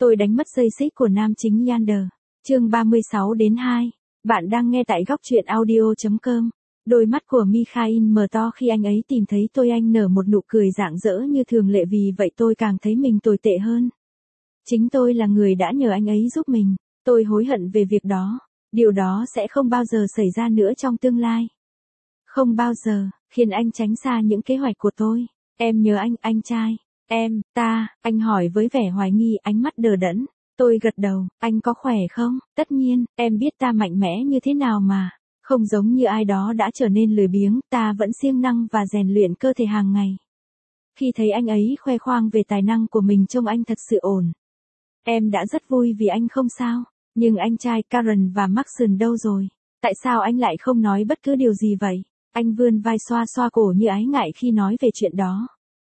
Tôi đánh mất dây xích của nam chính Yander. Chương 36-2. Bạn đang nghe tại góc truyện audio.com. Đôi mắt của Mikhail mở to khi anh ấy tìm thấy tôi, anh nở một nụ cười rạng rỡ như thường lệ, vì vậy tôi càng thấy mình tồi tệ hơn. Chính tôi là người đã nhờ anh ấy giúp mình. Tôi hối hận về việc đó. Điều đó sẽ không bao giờ xảy ra nữa trong tương lai. Không bao giờ, khiến anh tránh xa những kế hoạch của tôi. Em nhớ anh trai. Anh hỏi với vẻ hoài nghi, ánh mắt đờ đẫn. Tôi gật đầu, anh có khỏe không? Tất nhiên, em biết ta mạnh mẽ như thế nào mà. Không giống như ai đó đã trở nên lười biếng, ta vẫn siêng năng và rèn luyện cơ thể hàng ngày. Khi thấy anh ấy khoe khoang về tài năng của mình, trông anh thật sự ổn. Em đã rất vui vì anh không sao. Nhưng anh trai Karen và Maxson đâu rồi? Tại sao anh lại không nói bất cứ điều gì vậy? Anh vươn vai xoa xoa cổ như ái ngại khi nói về chuyện đó.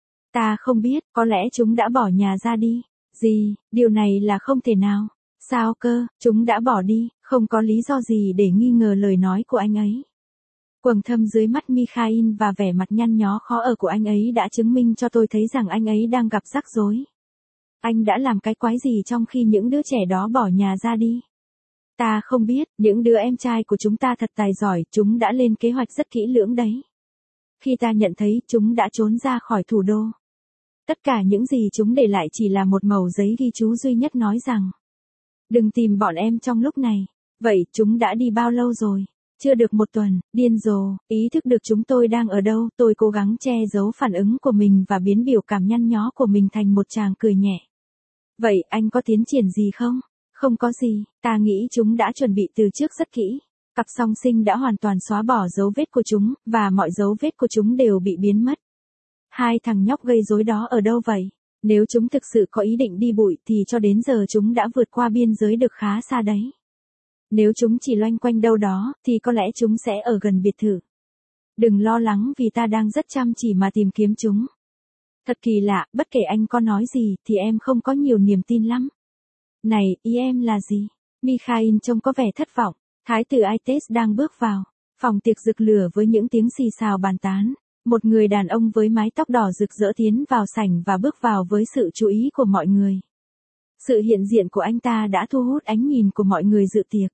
Ta không biết, có lẽ chúng đã bỏ nhà ra đi. Gì, điều này là không thể nào. Sao cơ, chúng đã bỏ đi, không có lý do gì để nghi ngờ lời nói của anh ấy. Quầng thâm dưới mắt Mikhail và vẻ mặt nhăn nhó khó ở của anh ấy đã chứng minh cho tôi thấy rằng anh ấy đang gặp rắc rối. Anh đã làm cái quái gì trong khi những đứa trẻ đó bỏ nhà ra đi? Ta không biết, những đứa em trai của chúng ta thật tài giỏi, chúng đã lên kế hoạch rất kỹ lưỡng đấy. Khi ta nhận thấy, chúng đã trốn ra khỏi thủ đô. Tất cả những gì chúng để lại chỉ là một mẩu giấy ghi chú duy nhất nói rằng: đừng tìm bọn em trong lúc này. Vậy, chúng đã đi bao lâu rồi? Chưa được một tuần. Điên rồ, ý thức được chúng tôi đang ở đâu, tôi cố gắng che giấu phản ứng của mình và biến biểu cảm nhăn nhó của mình thành một tràng cười nhẹ. Vậy, anh có tiến triển gì không? Không có gì, ta nghĩ chúng đã chuẩn bị từ trước rất kỹ. Cặp song sinh đã hoàn toàn xóa bỏ dấu vết của chúng, và mọi dấu vết của chúng đều bị biến mất. Hai thằng nhóc gây rối đó ở đâu vậy? Nếu chúng thực sự có ý định đi bụi thì cho đến giờ chúng đã vượt qua biên giới được khá xa đấy. Nếu chúng chỉ loanh quanh đâu đó, thì có lẽ chúng sẽ ở gần biệt thự. Đừng lo lắng vì ta đang rất chăm chỉ mà tìm kiếm chúng. Thật kỳ lạ, bất kể anh có nói gì thì em không có nhiều niềm tin lắm. Này, ý em là gì? Mikhail trông có vẻ thất vọng. Thái tử Ites đang bước vào. Phòng tiệc rực lửa với những tiếng xì xào bàn tán. Một người đàn ông với mái tóc đỏ rực rỡ tiến vào sảnh và bước vào với sự chú ý của mọi người. Sự hiện diện của anh ta đã thu hút ánh nhìn của mọi người dự tiệc.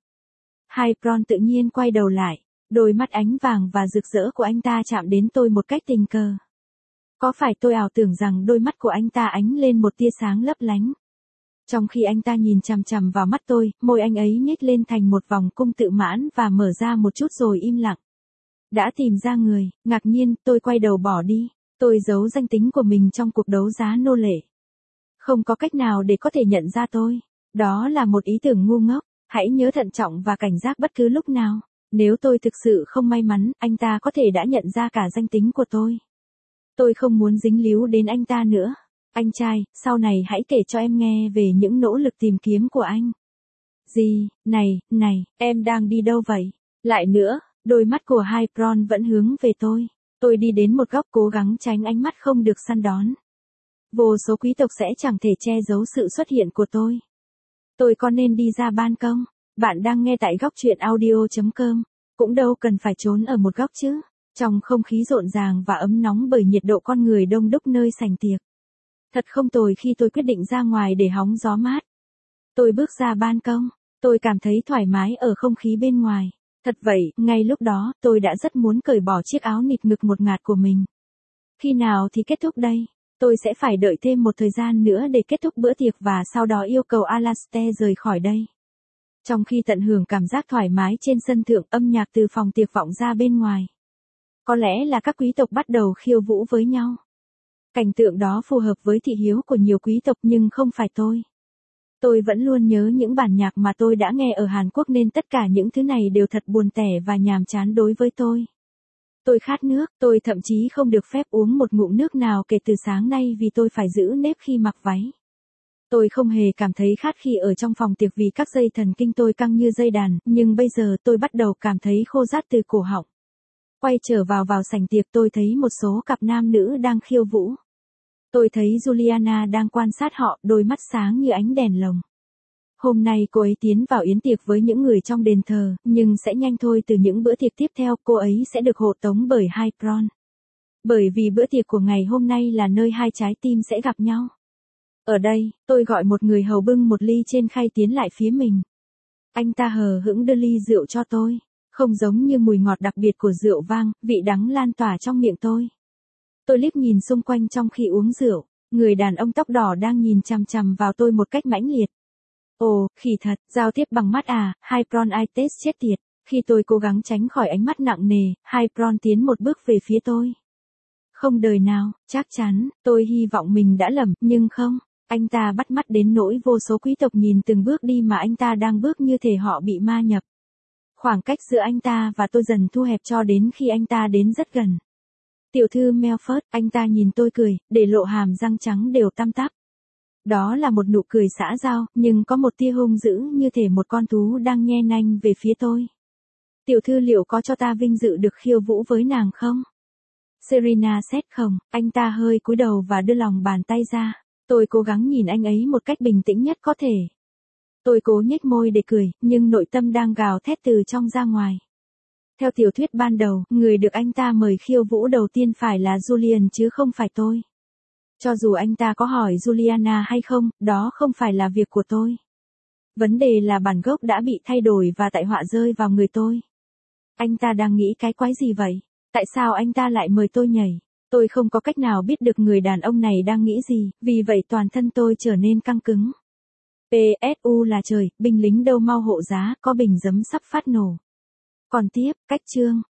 Hypron tự nhiên quay đầu lại. Đôi mắt ánh vàng và rực rỡ của anh ta chạm đến tôi một cách tình cờ. Có phải tôi ảo tưởng rằng đôi mắt của anh ta ánh lên một tia sáng lấp lánh? Trong khi anh ta nhìn chằm chằm vào mắt tôi, môi anh ấy nhếch lên thành một vòng cung tự mãn và mở ra một chút rồi im lặng. Đã tìm ra người, ngạc nhiên, tôi quay đầu bỏ đi. Tôi giấu danh tính của mình trong cuộc đấu giá nô lệ. Không có cách nào để có thể nhận ra tôi. Đó là một ý tưởng ngu ngốc. Hãy nhớ thận trọng và cảnh giác bất cứ lúc nào. Nếu tôi thực sự không may mắn, anh ta có thể đã nhận ra cả danh tính của tôi. Tôi không muốn dính líu đến anh ta nữa. Anh trai, sau này hãy kể cho em nghe về những nỗ lực tìm kiếm của anh. Gì, này, em đang đi đâu vậy? Lại nữa, đôi mắt của Hypron vẫn hướng về tôi. Tôi đi đến một góc cố gắng tránh ánh mắt không được săn đón. Vô số quý tộc sẽ chẳng thể che giấu sự xuất hiện của tôi. Tôi có nên đi ra ban công? Bạn đang nghe tại góc truyện audio.com. Cũng đâu cần phải trốn ở một góc chứ. Trong không khí rộn ràng và ấm nóng bởi nhiệt độ con người đông đúc nơi sảnh tiệc. Thật không tồi khi tôi quyết định ra ngoài để hóng gió mát. Tôi bước ra ban công. Tôi cảm thấy thoải mái ở không khí bên ngoài. Thật vậy, ngay lúc đó, tôi đã rất muốn cởi bỏ chiếc áo nịt ngực một ngạt của mình. Khi nào thì kết thúc đây? Tôi sẽ phải đợi thêm một thời gian nữa để kết thúc bữa tiệc và sau đó yêu cầu Alastair rời khỏi đây. Trong khi tận hưởng cảm giác thoải mái trên sân thượng, âm nhạc từ phòng tiệc vọng ra bên ngoài. Có lẽ là các quý tộc bắt đầu khiêu vũ với nhau. Cảnh tượng đó phù hợp với thị hiếu của nhiều quý tộc nhưng không phải tôi. Tôi vẫn luôn nhớ những bản nhạc mà tôi đã nghe ở Hàn Quốc nên tất cả những thứ này đều thật buồn tẻ và nhàm chán đối với tôi. Tôi khát nước, tôi thậm chí không được phép uống một ngụm nước nào kể từ sáng nay vì tôi phải giữ nếp khi mặc váy. Tôi không hề cảm thấy khát khi ở trong phòng tiệc vì các dây thần kinh tôi căng như dây đàn, nhưng bây giờ tôi bắt đầu cảm thấy khô rát từ cổ họng. Quay trở vào sảnh tiệc, tôi thấy một số cặp nam nữ đang khiêu vũ. Tôi thấy Juliana đang quan sát họ, đôi mắt sáng như ánh đèn lồng. Hôm nay cô ấy tiến vào yến tiệc với những người trong đền thờ, nhưng sẽ nhanh thôi, từ những bữa tiệc tiếp theo cô ấy sẽ được hộ tống bởi Hypron. Bởi vì bữa tiệc của ngày hôm nay là nơi hai trái tim sẽ gặp nhau. Ở đây, tôi gọi một người hầu bưng một ly trên khay tiến lại phía mình. Anh ta hờ hững đưa ly rượu cho tôi. Không giống như mùi ngọt đặc biệt của rượu vang, vị đắng lan tỏa trong miệng tôi. Tôi liếc nhìn xung quanh trong khi uống rượu. Người đàn ông tóc đỏ đang nhìn chằm chằm vào tôi một cách mãnh liệt. Ồ, khỉ thật, giao tiếp bằng mắt à, Hypron-itis chết tiệt. Khi tôi cố gắng tránh khỏi ánh mắt nặng nề, Hypron tiến một bước về phía tôi. Không đời nào, chắc chắn, tôi hy vọng mình đã lầm, nhưng không. Anh ta bắt mắt đến nỗi vô số quý tộc nhìn từng bước đi mà anh ta đang bước như thể họ bị ma nhập. Khoảng cách giữa anh ta và tôi dần thu hẹp cho đến khi anh ta đến rất gần. Tiểu thư Melford, anh ta nhìn tôi cười, để lộ hàm răng trắng đều tăm tắp. Đó là một nụ cười xã giao, nhưng có một tia hung dữ như thể một con thú đang nhe nanh về phía tôi. Tiểu thư liệu có cho ta vinh dự được khiêu vũ với nàng không? Serena xét không, anh ta hơi cúi đầu và đưa lòng bàn tay ra. Tôi cố gắng nhìn anh ấy một cách bình tĩnh nhất có thể. Tôi cố nhếch môi để cười, nhưng nội tâm đang gào thét từ trong ra ngoài. Theo tiểu thuyết ban đầu, người được anh ta mời khiêu vũ đầu tiên phải là Julian chứ không phải tôi. Cho dù anh ta có hỏi Juliana hay không, đó không phải là việc của tôi. Vấn đề là bản gốc đã bị thay đổi và tại họa rơi vào người tôi. Anh ta đang nghĩ cái quái gì vậy? Tại sao anh ta lại mời tôi nhảy? Tôi không có cách nào biết được người đàn ông này đang nghĩ gì, vì vậy toàn thân tôi trở nên căng cứng. PSU là trời, binh lính đâu mau hộ giá, có bình giấm sắp phát nổ. Còn tiếp, cách chương.